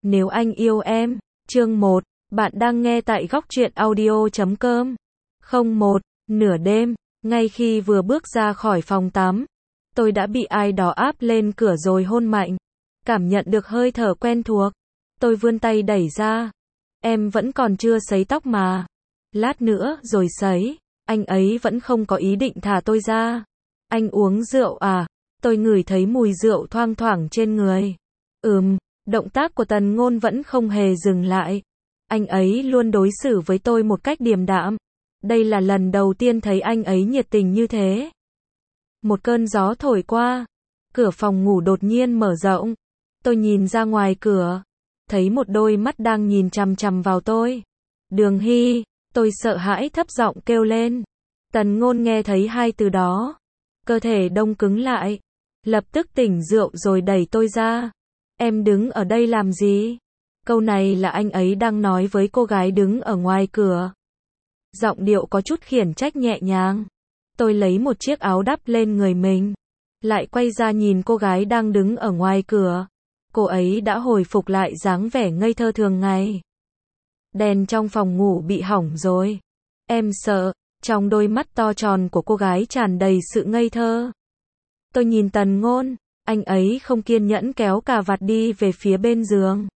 Nếu anh yêu em, chương 1, bạn đang nghe tại góc truyện audio.com. 01, nửa đêm, ngay khi vừa bước ra khỏi phòng tắm, tôi đã bị ai đó áp lên cửa rồi hôn mạnh. Cảm nhận được hơi thở quen thuộc, tôi vươn tay đẩy ra. Em vẫn còn chưa sấy tóc mà. Lát nữa rồi sấy. Anh ấy vẫn không có ý định thả tôi ra. Anh uống rượu à? Tôi ngửi thấy mùi rượu thoang thoảng trên người. Động tác của Tần Ngôn vẫn không hề dừng lại. Anh ấy luôn đối xử với tôi một cách điềm đạm. Đây là lần đầu tiên thấy anh ấy nhiệt tình như thế. Một cơn gió thổi qua, cửa phòng ngủ đột nhiên mở rộng. Tôi nhìn ra ngoài cửa, thấy một đôi mắt đang nhìn chằm chằm vào tôi. Đường Hy, tôi sợ hãi thấp giọng kêu lên. Tần Ngôn nghe thấy hai từ đó, cơ thể đông cứng lại, lập tức tỉnh rượu rồi đẩy tôi ra. Em đứng ở đây làm gì? Câu này là anh ấy đang nói với cô gái đứng ở ngoài cửa. Giọng điệu có chút khiển trách nhẹ nhàng. Tôi lấy một chiếc áo đắp lên người mình, lại quay ra nhìn cô gái đang đứng ở ngoài cửa. Cô ấy đã hồi phục lại dáng vẻ ngây thơ thường ngày. Đèn trong phòng ngủ bị hỏng rồi. Em sợ. Trong đôi mắt to tròn của cô gái tràn đầy sự ngây thơ. Tôi nhìn Tần Ngôn, anh ấy không kiên nhẫn kéo cà vạt đi về phía bên giường.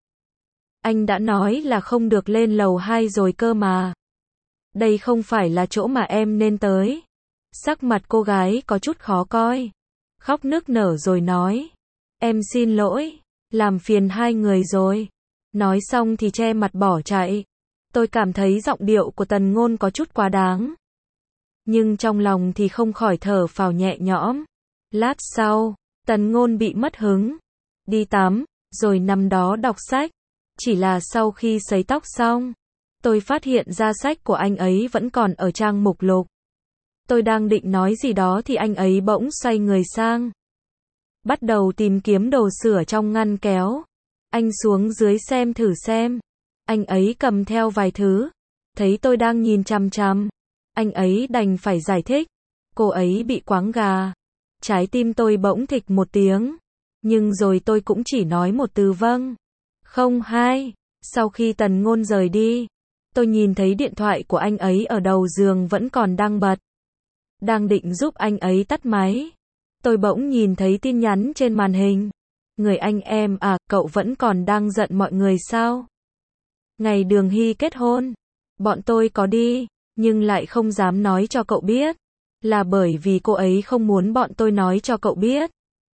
Anh đã nói là không được lên lầu 2 rồi cơ mà. Đây không phải là chỗ mà em nên tới. Sắc mặt cô gái có chút khó coi. Khóc nức nở rồi nói. Em xin lỗi, làm phiền hai người rồi. Nói xong thì che mặt bỏ chạy. Tôi cảm thấy giọng điệu của Tần Ngôn có chút quá đáng. Nhưng trong lòng thì không khỏi thở phào nhẹ nhõm. Lát sau, Tần Ngôn bị mất hứng. Đi tắm, rồi nằm đó đọc sách. Chỉ là sau khi sấy tóc xong, tôi phát hiện ra sách của anh ấy vẫn còn ở trang mục lục. Tôi đang định nói gì đó thì anh ấy bỗng xoay người sang. Bắt đầu tìm kiếm đồ sửa trong ngăn kéo. Anh xuống dưới xem thử xem. Anh ấy cầm theo vài thứ. Thấy tôi đang nhìn chằm chằm, anh ấy đành phải giải thích. Cô ấy bị quáng gà. Trái tim tôi bỗng thịch một tiếng. Nhưng rồi tôi cũng chỉ nói một từ vâng. Không hay. Sau khi Tần Ngôn rời đi, tôi nhìn thấy điện thoại của anh ấy ở đầu giường vẫn còn đang bật. Đang định giúp anh ấy tắt máy, tôi bỗng nhìn thấy tin nhắn trên màn hình. Người anh em à, cậu vẫn còn đang giận mọi người sao? Ngày Đường Hy kết hôn, bọn tôi có đi, nhưng lại không dám nói cho cậu biết. Là bởi vì cô ấy không muốn bọn tôi nói cho cậu biết.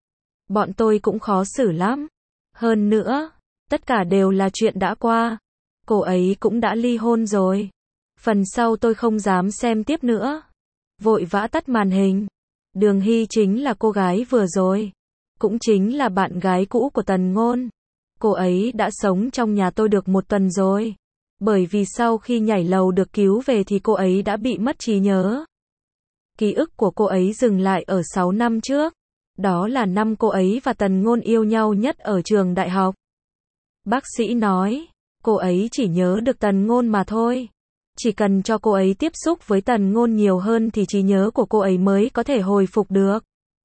Bọn tôi cũng khó xử lắm. Hơn nữa, tất cả đều là chuyện đã qua. Cô ấy cũng đã ly hôn rồi. Phần sau tôi không dám xem tiếp nữa. Vội vã tắt màn hình. Đường Hy chính là cô gái vừa rồi. Cũng chính là bạn gái cũ của Tần Ngôn. Cô ấy đã sống trong nhà tôi được một tuần rồi. Bởi vì sau khi nhảy lầu được cứu về thì cô ấy đã bị mất trí nhớ. Ký ức của cô ấy dừng lại ở 6 năm trước. Đó là năm cô ấy và Tần Ngôn yêu nhau nhất ở trường đại học. Bác sĩ nói, cô ấy chỉ nhớ được Tần Ngôn mà thôi. Chỉ cần cho cô ấy tiếp xúc với Tần Ngôn nhiều hơn thì trí nhớ của cô ấy mới có thể hồi phục được.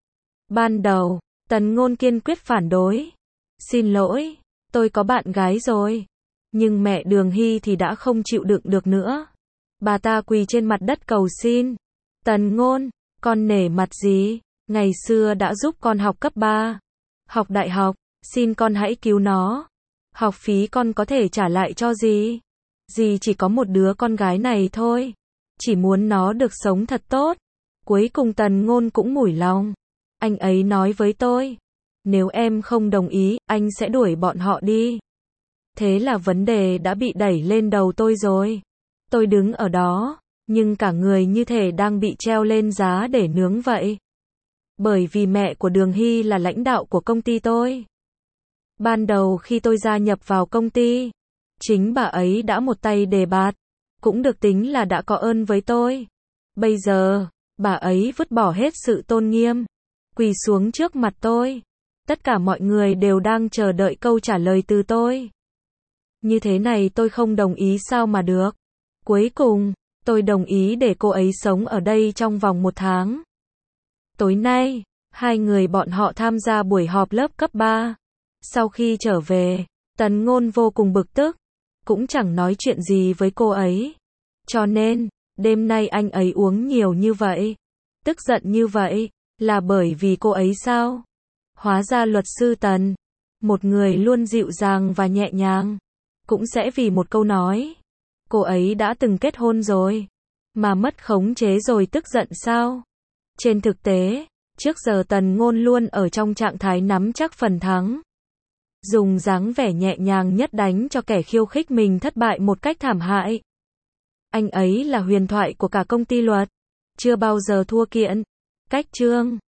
Ban đầu, Tần Ngôn kiên quyết phản đối. Xin lỗi, tôi có bạn gái rồi. Nhưng mẹ Đường Hy thì đã không chịu đựng được nữa. Bà ta quỳ trên mặt đất cầu xin. Tần Ngôn, con nể mặt gì? Ngày xưa đã giúp con học cấp 3. Học đại học, xin con hãy cứu nó. Học phí con có thể trả lại cho dì. Dì chỉ có một đứa con gái này thôi. Chỉ muốn nó được sống thật tốt. Cuối cùng Tần Ngôn cũng mủi lòng. Anh ấy nói với tôi. Nếu em không đồng ý, anh sẽ đuổi bọn họ đi. Thế là vấn đề đã bị đẩy lên đầu tôi rồi. Tôi đứng ở đó, nhưng cả người như thể đang bị treo lên giá để nướng vậy. Bởi vì mẹ của Đường Hy là lãnh đạo của công ty tôi. Ban đầu khi tôi gia nhập vào công ty, chính bà ấy đã một tay đề bạt, cũng được tính là đã có ơn với tôi. Bây giờ, bà ấy vứt bỏ hết sự tôn nghiêm, quỳ xuống trước mặt tôi. Tất cả mọi người đều đang chờ đợi câu trả lời từ tôi. Như thế này tôi không đồng ý sao mà được. Cuối cùng, tôi đồng ý để cô ấy sống ở đây trong vòng 1 tháng. Tối nay, hai người bọn họ tham gia buổi họp lớp cấp 3. Sau khi trở về, Tần Ngôn vô cùng bực tức, cũng chẳng nói chuyện gì với cô ấy. Cho nên, đêm nay anh ấy uống nhiều như vậy, tức giận như vậy, là bởi vì cô ấy sao? Hóa ra luật sư Tần, một người luôn dịu dàng và nhẹ nhàng, cũng sẽ vì một câu nói, cô ấy đã từng kết hôn rồi, mà mất khống chế rồi tức giận sao? Trên thực tế, trước giờ Tần Ngôn luôn ở trong trạng thái nắm chắc phần thắng. Dùng dáng vẻ nhẹ nhàng nhất đánh cho kẻ khiêu khích mình thất bại một cách thảm hại. Anh ấy là huyền thoại của cả công ty luật, chưa bao giờ thua kiện. Cách chương